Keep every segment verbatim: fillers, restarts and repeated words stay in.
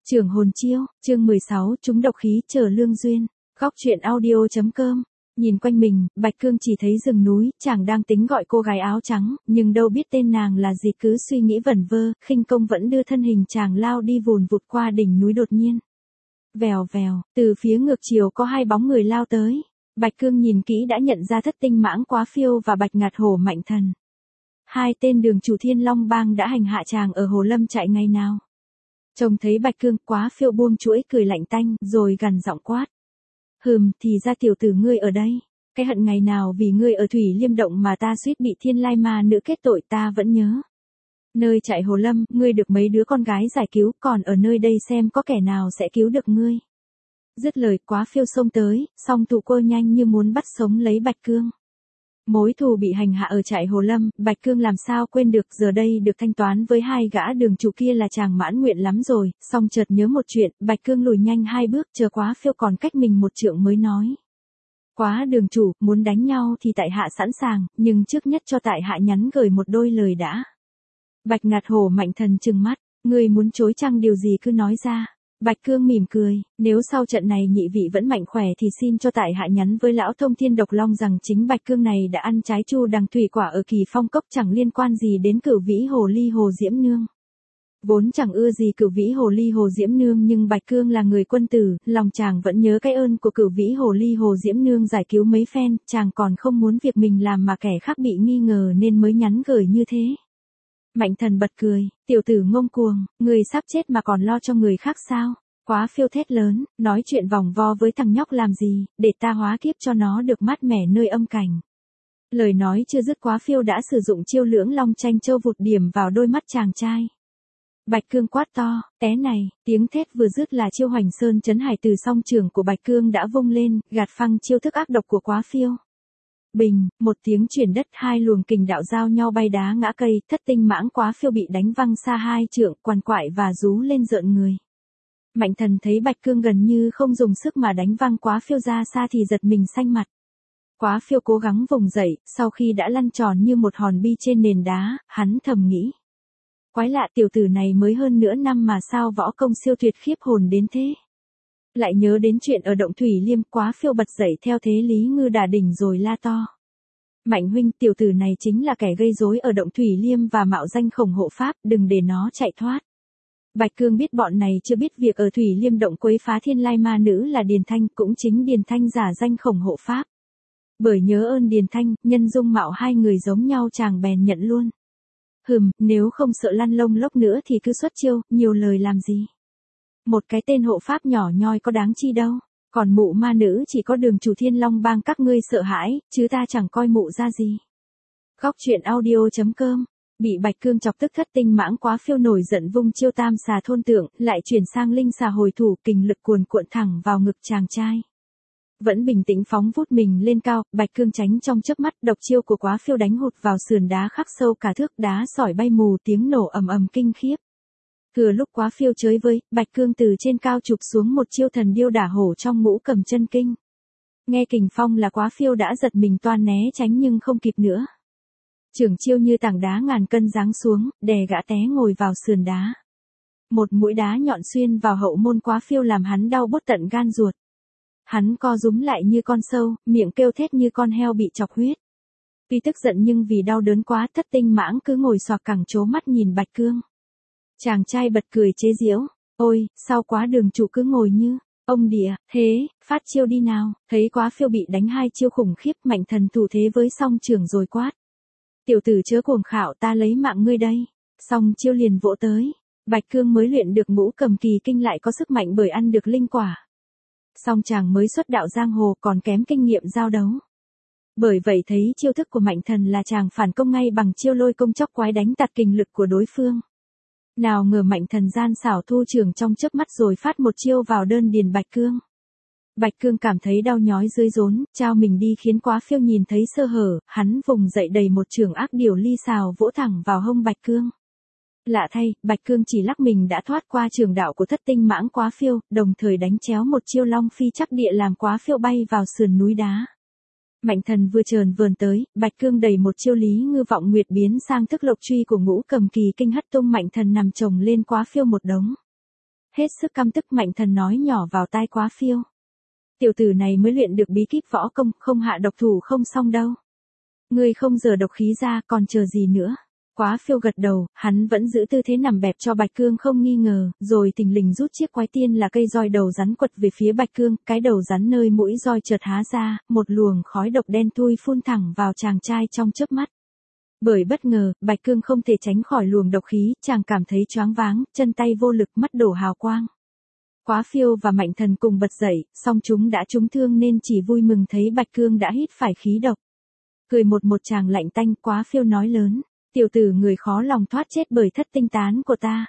Trưởng hồn chiêu, chương mười sáu, trúng độc khí chờ lương duyên. Góc truyện audio.com. Nhìn quanh mình, Bạch Cương chỉ thấy rừng núi, chàng đang tính gọi cô gái áo trắng, nhưng đâu biết tên nàng là gì, cứ suy nghĩ vẩn vơ, khinh công vẫn đưa thân hình chàng lao đi vùn vụt qua đỉnh núi đột nhiên. Vèo vèo, từ phía ngược chiều có hai bóng người lao tới. Bạch Cương nhìn kỹ đã nhận ra Thất Tinh Mãng Quá Phiêu và Bạch Ngạt Hổ Mạnh Thần. Hai tên đường chủ Thiên Long Bang đã hành hạ chàng ở Hồ Lâm Trại ngày nào. Trông thấy Bạch Cương, Quá Phiêu buông chuỗi cười lạnh tanh, rồi gằn giọng quát. Hừm, thì ra tiểu tử ngươi ở đây. Cái hận ngày nào vì ngươi ở Thủy Liêm Động mà ta suýt bị Thiên Lai Ma nữ kết tội ta vẫn nhớ. Nơi trại Hồ Lâm, ngươi được mấy đứa con gái giải cứu, còn ở nơi đây xem có kẻ nào sẽ cứu được ngươi. Dứt lời, Quá Phiêu xông tới, song tụ cô nhanh như muốn bắt sống lấy Bạch Cương. Mối thù bị hành hạ ở trại Hồ Lâm, Bạch Cương làm sao quên được, giờ đây được thanh toán với hai gã đường chủ kia là chàng mãn nguyện lắm rồi, song chợt nhớ một chuyện, Bạch Cương lùi nhanh hai bước, chờ Quá Phiêu còn cách mình một trượng mới nói. Quá đường chủ, muốn đánh nhau thì tại hạ sẵn sàng, nhưng trước nhất cho tại hạ nhắn gửi một đôi lời đã. Bạch Ngạt Hổ Mạnh Thần trừng mắt, ngươi muốn chối chăng điều gì cứ nói ra. Bạch Cương mỉm cười, nếu sau trận này nhị vị vẫn mạnh khỏe thì xin cho tại hạ nhắn với lão Thông Thiên Độc Long rằng chính Bạch Cương này đã ăn trái chu đằng thủy quả ở Kỳ Phong Cốc, chẳng liên quan gì đến Cửu Vĩ Hồ Ly Hồ Diễm Nương. Vốn chẳng ưa gì Cửu Vĩ Hồ Ly Hồ Diễm Nương, nhưng Bạch Cương là người quân tử, lòng chàng vẫn nhớ cái ơn của Cửu Vĩ Hồ Ly Hồ Diễm Nương giải cứu mấy phen, chàng còn không muốn việc mình làm mà kẻ khác bị nghi ngờ nên mới nhắn gửi như thế. Mạnh Thần bật cười, tiểu tử ngông cuồng, người sắp chết mà còn lo cho người khác sao? Quá Phiêu thét lớn, nói chuyện vòng vo với thằng nhóc làm gì, để ta hóa kiếp cho nó được mát mẻ nơi âm cảnh. Lời nói chưa dứt, Quá Phiêu đã sử dụng chiêu Lưỡng Long Tranh Châu vụt điểm vào đôi mắt chàng trai. Bạch Cương quát to, té này, tiếng thét vừa dứt là chiêu Hoành Sơn Chấn Hải từ song trường của Bạch Cương đã vung lên, gạt phăng chiêu thức ác độc của Quá Phiêu. Bình, một tiếng chuyển đất, hai luồng kình đạo giao nhau bay đá ngã cây, Thất Tinh Mãng Quá Phiêu bị đánh văng xa hai trượng, quằn quại và rú lên rợn người. Mạnh Thần thấy Bạch Cương gần như không dùng sức mà đánh văng Quá Phiêu ra xa thì giật mình xanh mặt. Quá Phiêu cố gắng vùng dậy, sau khi đã lăn tròn như một hòn bi trên nền đá, hắn thầm nghĩ. Quái lạ, tiểu tử này mới hơn nửa năm mà sao võ công siêu tuyệt khiếp hồn đến thế. Lại nhớ đến chuyện ở động Thủy Liêm, Quá Phiêu bật dậy theo thế Lý Ngư đả đỉnh rồi la to. Mạnh huynh, tiểu tử này chính là kẻ gây rối ở động Thủy Liêm và mạo danh Khổng Hộ Pháp, đừng để nó chạy thoát. Bạch Cương biết bọn này chưa biết việc ở Thủy Liêm Động quấy phá Thiên Lai Ma nữ là Điền Thanh, cũng chính Điền Thanh giả danh Khổng Hộ Pháp. Bởi nhớ ơn Điền Thanh, nhân dung mạo hai người giống nhau chàng bèn nhận luôn. Hừm, nếu không sợ lăn lông lốc nữa thì cứ xuất chiêu, nhiều lời làm gì. Một cái tên hộ pháp nhỏ nhoi có đáng chi đâu, còn mụ ma nữ chỉ có đường chủ Thiên Long Bang các ngươi sợ hãi, chứ ta chẳng coi mụ ra gì. Góc truyện audio.com. Bị Bạch Cương chọc tức, Thất Tinh Mãng Quá Phiêu nổi giận vung chiêu Tam Xà Thôn Tượng, lại chuyển sang Linh Xà Hồi Thủ, kình lực cuồn cuộn thẳng vào ngực chàng trai. Vẫn bình tĩnh phóng vút mình lên cao, Bạch Cương tránh trong chớp mắt, độc chiêu của Quá Phiêu đánh hụt vào sườn đá khắc sâu cả thước, đá sỏi bay mù, tiếng nổ ầm ầm kinh khiếp. Thừa lúc Quá Phiêu chới với, Bạch Cương từ trên cao chụp xuống một chiêu Thần Điêu Đả Hổ trong Ngũ Cầm Chân Kinh. Nghe kình phong là Quá Phiêu đã giật mình toan né tránh nhưng không kịp nữa. Trưởng chiêu như tảng đá ngàn cân giáng xuống, đè gã té ngồi vào sườn đá. Một mũi đá nhọn xuyên vào hậu môn Quá Phiêu làm hắn đau buốt tận gan ruột. Hắn co rúm lại như con sâu, miệng kêu thét như con heo bị chọc huyết. Tuy tức giận nhưng vì đau đớn quá, Thất Tinh Mãng cứ ngồi xoạc cẳng trố mắt nhìn Bạch Cương. Chàng trai bật cười chế giễu, ôi, sao Quá đường chủ cứ ngồi như, ông địa, thế, phát chiêu đi nào. Thấy Quá Phiêu bị đánh hai chiêu khủng khiếp, Mạnh Thần thủ thế với song trường rồi quát. Tiểu tử chớ cuồng khạo, ta lấy mạng ngươi đây. Song chiêu liền vỗ tới. Bạch Cương mới luyện được Ngũ Cầm Kỳ Kinh lại có sức mạnh bởi ăn được linh quả. Song chàng mới xuất đạo giang hồ còn kém kinh nghiệm giao đấu. Bởi vậy thấy chiêu thức của Mạnh Thần là chàng phản công ngay bằng chiêu Lôi Công Chóc Quái đánh tạt kình lực của đối phương. Nào ngờ Mạnh Thần gian xảo thu trường trong chớp mắt rồi phát một chiêu vào đơn điền Bạch Cương. Bạch Cương cảm thấy đau nhói dưới rốn, trao mình đi khiến Quá Phiêu nhìn thấy sơ hở, hắn vùng dậy đầy một trường ác điểu ly xào vỗ thẳng vào hông Bạch Cương. Lạ thay, Bạch Cương chỉ lắc mình đã thoát qua trường đạo của Thất Tinh Mãng Quá Phiêu, đồng thời đánh chéo một chiêu Long Phi Chắc Địa làm Quá Phiêu bay vào sườn núi đá. Mạnh Thần vừa chờn vờn tới, Bạch Cương đẩy một chiêu Lý Ngư Vọng Nguyệt biến sang thức lộc truy của Ngũ Cầm Kỳ Kinh hất tung Mạnh Thần nằm chồng lên Quá Phiêu một đống. Hết sức căm tức Mạnh Thần nói nhỏ vào tai Quá Phiêu. Tiểu tử này mới luyện được bí kíp võ công, không hạ độc thủ không xong đâu. Ngươi không giở độc khí ra, còn chờ gì nữa? Quá Phiêu gật đầu, hắn vẫn giữ tư thế nằm bẹp cho Bạch Cương không nghi ngờ, rồi thình lình rút chiếc quái tiên là cây roi đầu rắn quật về phía Bạch Cương, cái đầu rắn nơi mũi roi chợt há ra, một luồng khói độc đen thui phun thẳng vào chàng trai trong chớp mắt. Bởi bất ngờ, Bạch Cương không thể tránh khỏi luồng độc khí, chàng cảm thấy choáng váng, chân tay vô lực, mắt đổ hào quang. Quá Phiêu và Mạnh Thần cùng bật dậy, song chúng đã trúng thương nên chỉ vui mừng thấy Bạch Cương đã hít phải khí độc. Cười một một chàng lạnh tanh, Quá Phiêu nói lớn, tiểu tử người khó lòng thoát chết bởi thất tinh tán của ta.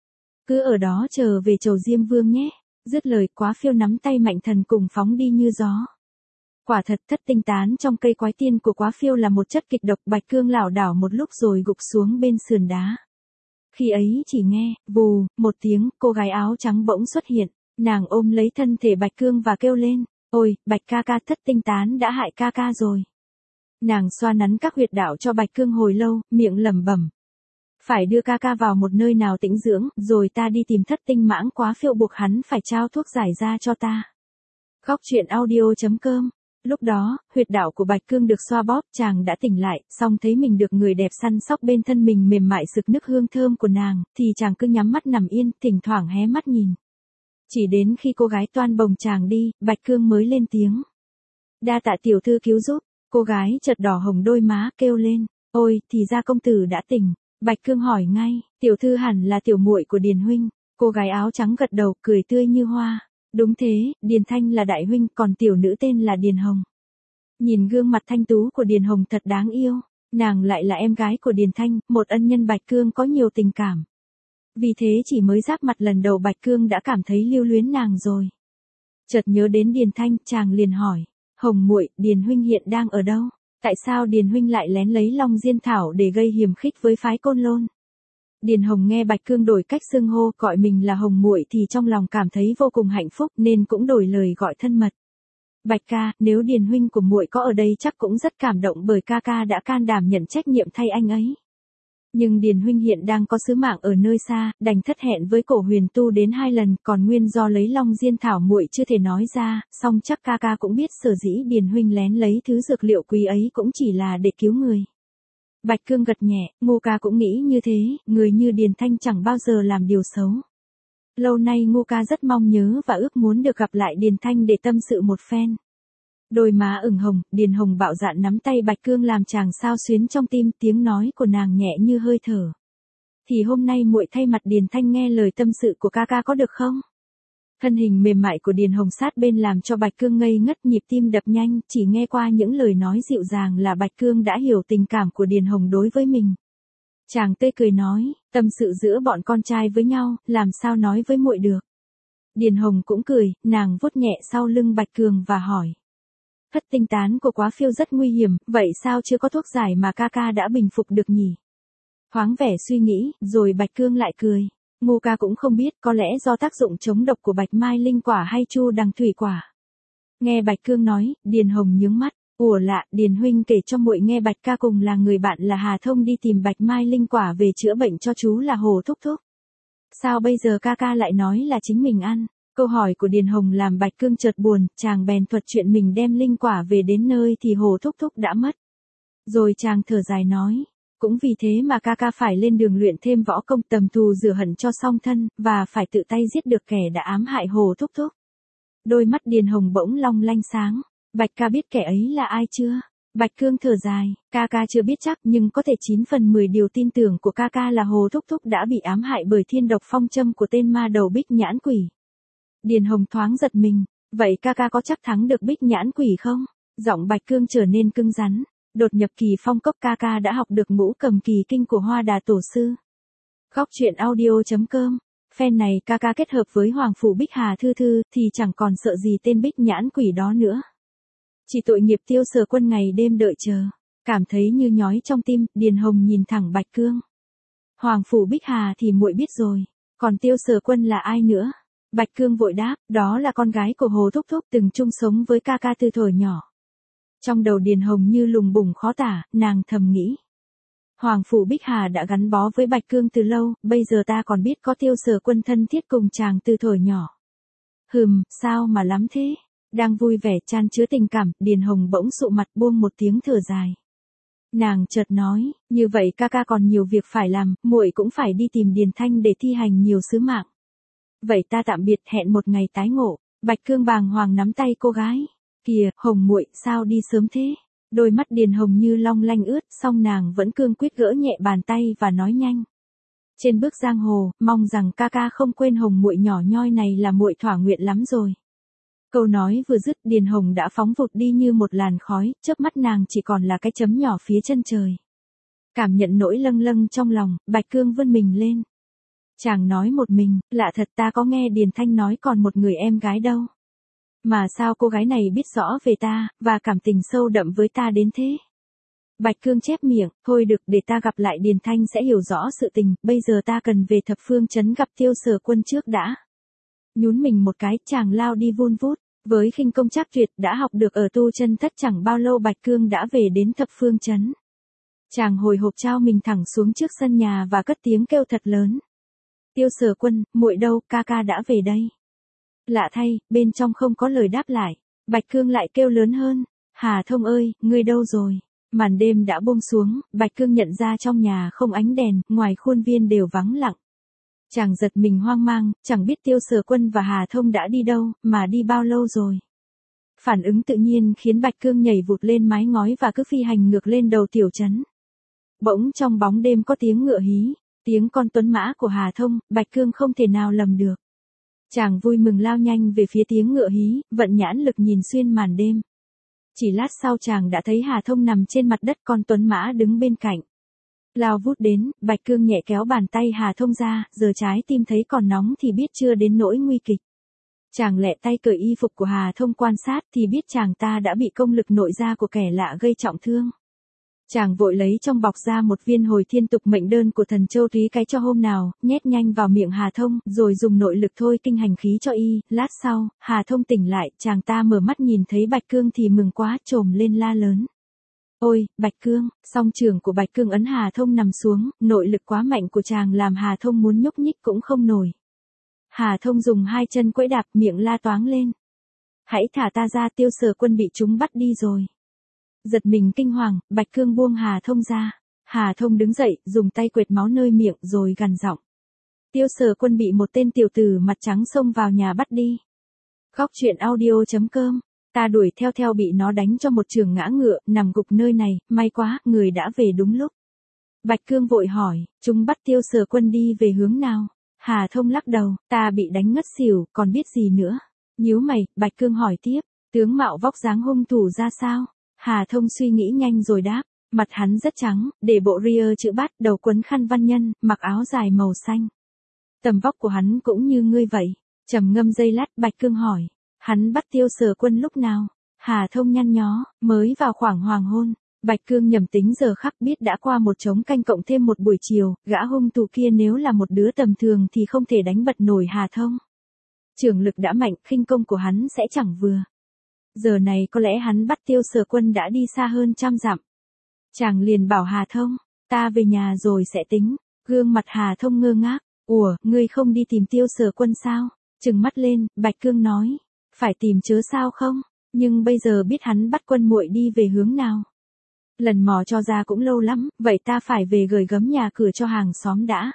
Cứ ở đó chờ về chầu Diêm Vương nhé. Dứt lời, Quá Phiêu nắm tay Mạnh Thần cùng phóng đi như gió. Quả thật thất tinh tán trong cây quái tiên của Quá Phiêu là một chất kịch độc. Bạch Cương lảo đảo một lúc rồi gục xuống bên sườn đá. Khi ấy chỉ nghe, vù, một tiếng, cô gái áo trắng bỗng xuất hiện. Nàng ôm lấy thân thể Bạch Cương và kêu lên, ôi, Bạch ca ca, thất tinh tán đã hại ca ca rồi. Nàng xoa nắn các huyệt đạo cho Bạch Cương hồi lâu, miệng lẩm bẩm. Phải đưa ca ca vào một nơi nào tĩnh dưỡng, rồi ta đi tìm thất tinh mãng. Quá Phiêu buộc hắn phải trao thuốc giải ra cho ta. Khóc chuyện audio chấm com. Lúc đó, huyệt đạo của Bạch Cương được xoa bóp, chàng đã tỉnh lại, song thấy mình được người đẹp săn sóc bên thân mình mềm mại sực nức hương thơm của nàng, thì chàng cứ nhắm mắt nằm yên, thỉnh thoảng hé mắt nhìn. Chỉ đến khi cô gái toan bồng chàng đi, Bạch Cương mới lên tiếng. Đa tạ tiểu thư cứu giúp. Cô gái chợt đỏ hồng đôi má, kêu lên, ôi, thì ra công tử đã tỉnh. Bạch Cương hỏi ngay, tiểu thư hẳn là tiểu muội của Điền huynh. Cô gái áo trắng gật đầu, cười tươi như hoa. Đúng thế, Điền Thanh là đại huynh, còn tiểu nữ tên là Điền Hồng. Nhìn gương mặt thanh tú của Điền Hồng thật đáng yêu, nàng lại là em gái của Điền Thanh, một ân nhân Bạch Cương có nhiều tình cảm. Vì thế chỉ mới giáp mặt lần đầu Bạch Cương đã cảm thấy lưu luyến nàng rồi. Chợt nhớ đến Điền Thanh, chàng liền hỏi, Hồng muội, Điền huynh hiện đang ở đâu? Tại sao Điền huynh lại lén lấy Long Diên thảo để gây hiềm khích với phái Côn Lôn? Điền Hồng nghe Bạch Cương đổi cách xưng hô, gọi mình là Hồng muội thì trong lòng cảm thấy vô cùng hạnh phúc nên cũng đổi lời gọi thân mật. Bạch ca, nếu Điền huynh của muội có ở đây chắc cũng rất cảm động bởi ca ca đã can đảm nhận trách nhiệm thay anh ấy. Nhưng Điền huynh hiện đang có sứ mạng ở nơi xa, đành thất hẹn với Cổ Huyền Tu đến hai lần, còn nguyên do lấy Long Diên thảo muội chưa thể nói ra, song chắc ca ca cũng biết sở dĩ Điền huynh lén lấy thứ dược liệu quý ấy cũng chỉ là để cứu người. Bạch Cương gật nhẹ, Ngô ca cũng nghĩ như thế, người như Điền Thanh chẳng bao giờ làm điều xấu. Lâu nay Ngô ca rất mong nhớ và ước muốn được gặp lại Điền Thanh để tâm sự một phen. Đôi má ửng hồng, Điền Hồng bạo dạn nắm tay Bạch Cương làm chàng xao xuyến trong tim, tiếng nói của nàng nhẹ như hơi thở. Thì hôm nay muội thay mặt Điền Thanh nghe lời tâm sự của ca ca có được không? Thân hình mềm mại của Điền Hồng sát bên làm cho Bạch Cương ngây ngất, nhịp tim đập nhanh, chỉ nghe qua những lời nói dịu dàng là Bạch Cương đã hiểu tình cảm của Điền Hồng đối với mình. Chàng tươi cười nói, tâm sự giữa bọn con trai với nhau, làm sao nói với muội được. Điền Hồng cũng cười, nàng vuốt nhẹ sau lưng Bạch Cương và hỏi. Thất tinh tán của Quá Phiêu rất nguy hiểm, vậy sao chưa có thuốc giải mà ca ca đã bình phục được nhỉ? Thoáng vẻ suy nghĩ, rồi Bạch Cương lại cười. Ngô ca cũng không biết, có lẽ do tác dụng chống độc của Bạch Mai Linh quả hay Chu Đằng Thủy quả. Nghe Bạch Cương nói, Điền Hồng nhướng mắt, ủa lạ, Điền huynh kể cho muội nghe Bạch ca cùng là người bạn là Hà Thông đi tìm Bạch Mai Linh quả về chữa bệnh cho chú là Hồ Thúc Thúc. Sao bây giờ ca ca lại nói là chính mình ăn? Câu hỏi của Điền Hồng làm Bạch Cương chợt buồn, chàng bèn thuật chuyện mình đem linh quả về đến nơi thì Hồ Thúc Thúc đã mất. Rồi chàng thở dài nói, cũng vì thế mà ca ca phải lên đường luyện thêm võ công tầm thù rửa hận cho song thân, và phải tự tay giết được kẻ đã ám hại Hồ Thúc Thúc. Đôi mắt Điền Hồng bỗng long lanh sáng, Bạch ca biết kẻ ấy là ai chưa? Bạch Cương thở dài, ca ca chưa biết chắc nhưng có thể chín phần mười điều tin tưởng của ca ca là Hồ Thúc Thúc đã bị ám hại bởi thiên độc phong châm của tên ma đầu Bích Nhãn Quỷ. Điền Hồng thoáng giật mình, vậy ca ca có chắc thắng được Bích Nhãn Quỷ không? Giọng Bạch Cương trở nên cứng rắn, đột nhập kỳ phong cốc ca ca đã học được ngũ cầm kỳ kinh của Hoa Đà Tổ Sư. Khóc chuyện audio chấm com, phen này ca ca kết hợp với Hoàng Phủ Bích Hà Thư Thư thì chẳng còn sợ gì tên Bích Nhãn Quỷ đó nữa. Chỉ tội nghiệp Tiêu Sở Quân ngày đêm đợi chờ, cảm thấy như nhói trong tim, Điền Hồng nhìn thẳng Bạch Cương. Hoàng Phủ Bích Hà thì muội biết rồi, còn Tiêu Sở Quân là ai nữa? Bạch Cương vội đáp, đó là con gái của Hồ Thúc Thúc từng chung sống với ca ca từ thuở nhỏ. Trong đầu Điền Hồng như lùng bùng khó tả, nàng thầm nghĩ. Hoàng phủ Bích Hà đã gắn bó với Bạch Cương từ lâu, bây giờ ta còn biết có Tiêu Sở Quân thân thiết cùng chàng từ thuở nhỏ. Hừm, sao mà lắm thế? Đang vui vẻ chan chứa tình cảm, Điền Hồng bỗng sụ mặt buông một tiếng thở dài. Nàng chợt nói, như vậy ca ca còn nhiều việc phải làm, muội cũng phải đi tìm Điền Thanh để thi hành nhiều sứ mạng. Vậy ta tạm biệt, hẹn một ngày tái ngộ. Bạch Cương bàng hoàng nắm tay cô gái. Kìa, Hồng muội, sao đi sớm thế? Đôi mắt Điền Hồng như long lanh ướt, song nàng vẫn cương quyết gỡ nhẹ bàn tay và nói nhanh. Trên bước giang hồ, mong rằng ca ca không quên Hồng muội nhỏ nhoi này là muội thỏa nguyện lắm rồi. Câu nói vừa dứt, Điền Hồng đã phóng vụt đi như một làn khói, chớp mắt nàng chỉ còn là cái chấm nhỏ phía chân trời. Cảm nhận nỗi lâng lâng trong lòng, Bạch Cương vươn mình lên. Chàng nói một mình, lạ thật, ta có nghe Điền Thanh nói còn một người em gái đâu. Mà sao cô gái này biết rõ về ta, và cảm tình sâu đậm với ta đến thế? Bạch Cương chép miệng, thôi được, để ta gặp lại Điền Thanh sẽ hiểu rõ sự tình, bây giờ ta cần về Thập Phương Trấn gặp Tiêu Sở Quân trước đã. Nhún mình một cái, chàng lao đi vun vút, với khinh công trác tuyệt đã học được ở tu chân thất, chẳng bao lâu Bạch Cương đã về đến Thập Phương Trấn. Chàng hồi hộp trao mình thẳng xuống trước sân nhà và cất tiếng kêu thật lớn. Tiêu Sở Quân, muội đâu, ca ca đã về đây. Lạ thay, bên trong không có lời đáp lại. Bạch Cương lại kêu lớn hơn. Hà Thông ơi, ngươi đâu rồi? Màn đêm đã buông xuống, Bạch Cương nhận ra trong nhà không ánh đèn, ngoài khuôn viên đều vắng lặng. Chàng giật mình hoang mang, chẳng biết Tiêu Sở Quân và Hà Thông đã đi đâu, mà đi bao lâu rồi. Phản ứng tự nhiên khiến Bạch Cương nhảy vụt lên mái ngói và cứ phi hành ngược lên đầu tiểu trấn. Bỗng trong bóng đêm có tiếng ngựa hí, tiếng con tuấn mã của Hà Thông, Bạch Cương không thể nào lầm được. Chàng vui mừng lao nhanh về phía tiếng ngựa hí, vận nhãn lực nhìn xuyên màn đêm. Chỉ lát sau chàng đã thấy Hà Thông nằm trên mặt đất, con tuấn mã đứng bên cạnh. Lao vút đến, Bạch Cương nhẹ kéo bàn tay Hà Thông ra, giờ trái tim thấy còn nóng thì biết chưa đến nỗi nguy kịch. Chàng lẹ tay cởi y phục của Hà Thông quan sát thì biết chàng ta đã bị công lực nội gia của kẻ lạ gây trọng thương. Chàng vội lấy trong bọc ra một viên hồi thiên tục mệnh đơn của thần châu Túy cái cho hôm nào, nhét nhanh vào miệng Hà Thông, rồi dùng nội lực thôi kinh hành khí cho y. Lát sau, Hà Thông tỉnh lại, chàng ta mở mắt nhìn thấy Bạch Cương thì mừng quá, trồm lên la lớn. Ôi, Bạch Cương, song trường của Bạch Cương ấn Hà Thông nằm xuống, nội lực quá mạnh của chàng làm Hà Thông muốn nhúc nhích cũng không nổi. Hà Thông dùng hai chân quẫy đạp, miệng la toáng lên. Hãy thả ta ra, Tiêu Sở Quân bị chúng bắt đi rồi. Giật mình kinh hoàng, Bạch Cương buông Hà Thông ra. Hà Thông đứng dậy, dùng tay quệt máu nơi miệng rồi gằn giọng. Tiêu Sở Quân bị một tên tiểu tử mặt trắng xông vào nhà bắt đi. Khóc chuyện audio chấm com. Ta đuổi theo theo bị nó đánh cho một trường ngã ngựa, nằm gục nơi này, may quá, người đã về đúng lúc. Bạch Cương vội hỏi, chúng bắt Tiêu Sở Quân đi về hướng nào? Hà Thông lắc đầu, ta bị đánh ngất xỉu, còn biết gì nữa. Nhíu mày, Bạch Cương hỏi tiếp, tướng mạo vóc dáng hung thủ ra sao? Hà Thông suy nghĩ nhanh rồi đáp, mặt hắn rất trắng, để bộ ria chữ bát, đầu quấn khăn văn nhân, mặc áo dài màu xanh. Tầm vóc của hắn cũng như ngươi vậy. Trầm ngâm giây lát, Bạch Cương hỏi, hắn bắt Tiêu Sở Quân lúc nào? Hà Thông nhăn nhó, mới vào khoảng hoàng hôn. Bạch Cương nhầm tính giờ khắc biết đã qua một trống canh cộng thêm một buổi chiều, gã hung thủ kia nếu là một đứa tầm thường thì không thể đánh bật nổi Hà Thông. Trường lực đã mạnh, khinh công của hắn sẽ chẳng vừa. Giờ này có lẽ hắn bắt Tiêu Sở Quân đã đi xa hơn trăm dặm. Chàng liền bảo Hà Thông, ta về nhà rồi sẽ tính. Gương mặt Hà Thông ngơ ngác, ủa, ngươi không đi tìm Tiêu Sở Quân sao? Trừng mắt lên, Bạch Cương nói, phải tìm chớ sao không, nhưng bây giờ biết hắn bắt Quân muội đi về hướng nào. Lần mò cho ra cũng lâu lắm, vậy ta phải về gửi gấm nhà cửa cho hàng xóm đã.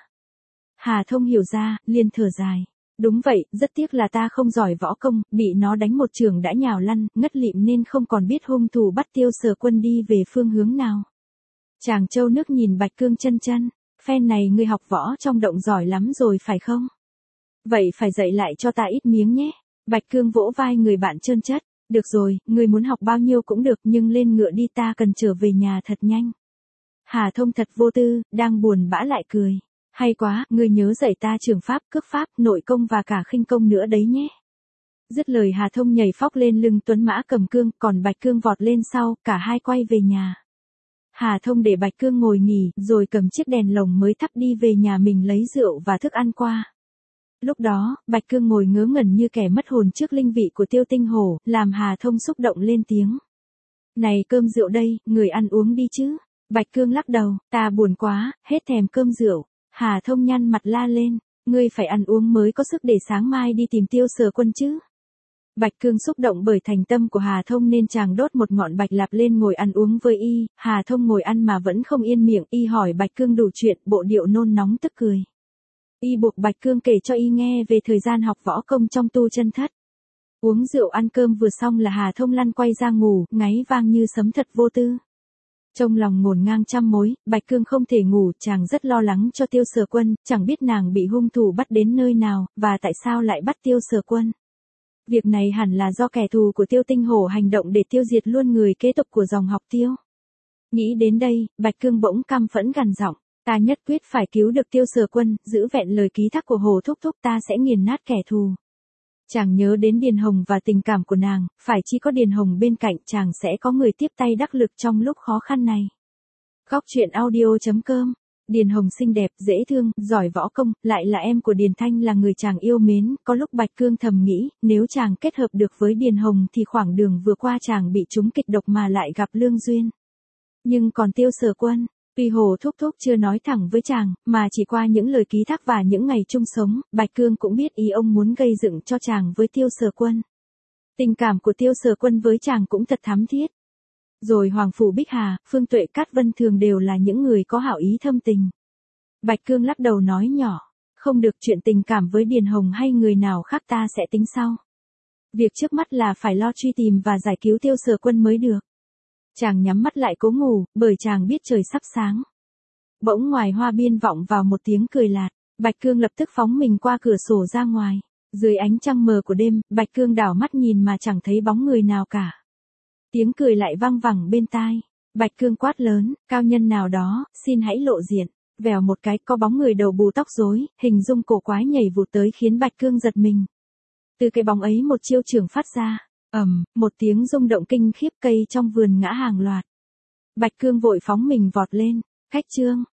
Hà Thông hiểu ra, liền thở dài. Đúng vậy, rất tiếc là ta không giỏi võ công, bị nó đánh một trường đã nhào lăn, ngất lịm nên không còn biết hung thủ bắt Tiêu Sở Quân đi về phương hướng nào. Chàng trâu nước nhìn Bạch Cương chân chân, phen này ngươi học võ trong động giỏi lắm rồi phải không? Vậy phải dạy lại cho ta ít miếng nhé. Bạch Cương vỗ vai người bạn trơn chất, được rồi, ngươi muốn học bao nhiêu cũng được nhưng lên ngựa đi, ta cần trở về nhà thật nhanh. Hà Thông thật vô tư, đang buồn bã lại cười. Hay quá, ngươi nhớ dạy ta trường pháp, cước pháp, nội công và cả khinh công nữa đấy nhé. Dứt lời Hà Thông nhảy phóc lên lưng tuấn mã cầm cương, còn Bạch Cương vọt lên sau, cả hai quay về nhà. Hà Thông để Bạch Cương ngồi nghỉ, rồi cầm chiếc đèn lồng mới thắp đi về nhà mình lấy rượu và thức ăn qua. Lúc đó, Bạch Cương ngồi ngớ ngẩn như kẻ mất hồn trước linh vị của Tiêu Tinh Hổ, làm Hà Thông xúc động lên tiếng. Này cơm rượu đây, người ăn uống đi chứ. Bạch Cương lắc đầu, ta buồn quá, hết thèm cơm rượu. Hà Thông nhăn mặt la lên, ngươi phải ăn uống mới có sức để sáng mai đi tìm Tiêu Sở Quân chứ. Bạch Cương xúc động bởi thành tâm của Hà Thông nên chàng đốt một ngọn bạch lạp lên ngồi ăn uống với y. Hà Thông ngồi ăn mà vẫn không yên miệng, y hỏi Bạch Cương đủ chuyện, bộ điệu nôn nóng tức cười. Y buộc Bạch Cương kể cho y nghe về thời gian học võ công trong tu chân thất. Uống rượu ăn cơm vừa xong là Hà Thông lăn quay ra ngủ, ngáy vang như sấm thật vô tư. Trong lòng ngổn ngang trăm mối, Bạch Cương không thể ngủ, chàng rất lo lắng cho Tiêu Sở Quân, chẳng biết nàng bị hung thủ bắt đến nơi nào, và tại sao lại bắt Tiêu Sở Quân. Việc này hẳn là do kẻ thù của Tiêu Tinh Hổ hành động để tiêu diệt luôn người kế tục của dòng học Tiêu. Nghĩ đến đây, Bạch Cương bỗng căm phẫn gằn giọng, ta nhất quyết phải cứu được Tiêu Sở Quân, giữ vẹn lời ký thác của Hồ Thúc Thúc, ta sẽ nghiền nát kẻ thù. Chàng nhớ đến Điền Hồng và tình cảm của nàng, phải chỉ có Điền Hồng bên cạnh chàng sẽ có người tiếp tay đắc lực trong lúc khó khăn này. Góc truyện audio chấm com. Điền Hồng xinh đẹp, dễ thương, giỏi võ công, lại là em của Điền Thanh, là người chàng yêu mến, có lúc Bạch Cương thầm nghĩ, nếu chàng kết hợp được với Điền Hồng thì khoảng đường vừa qua chàng bị trúng kịch độc mà lại gặp lương duyên. Nhưng còn Tiêu Sở Quân, tuy Hồ Thúc Thúc chưa nói thẳng với chàng, mà chỉ qua những lời ký thác và những ngày chung sống, Bạch Cương cũng biết ý ông muốn gây dựng cho chàng với Tiêu Sở Quân. Tình cảm của Tiêu Sở Quân với chàng cũng thật thắm thiết. Rồi Hoàng Phủ Bích Hà, Phương Tuệ Cát Vân thường đều là những người có hảo ý thâm tình. Bạch Cương lắc đầu nói nhỏ, không được, chuyện tình cảm với Điền Hồng hay người nào khác ta sẽ tính sau. Việc trước mắt là phải lo truy tìm và giải cứu Tiêu Sở Quân mới được. Chàng nhắm mắt lại cố ngủ, bởi chàng biết trời sắp sáng. Bỗng ngoài hoa biên vọng vào một tiếng cười lạt, Bạch Cương lập tức phóng mình qua cửa sổ ra ngoài. Dưới ánh trăng mờ của đêm, Bạch Cương đảo mắt nhìn mà chẳng thấy bóng người nào cả. Tiếng cười lại vang vẳng bên tai. Bạch Cương quát lớn, cao nhân nào đó, xin hãy lộ diện. Vèo một cái, có bóng người đầu bù tóc rối, hình dung cổ quái nhảy vụt tới khiến Bạch Cương giật mình. Từ cái bóng ấy một chiêu trường phát ra, ầm, một tiếng rung động kinh khiếp, cây trong vườn ngã hàng loạt. Bạch Cương vội phóng mình vọt lên, khách trương,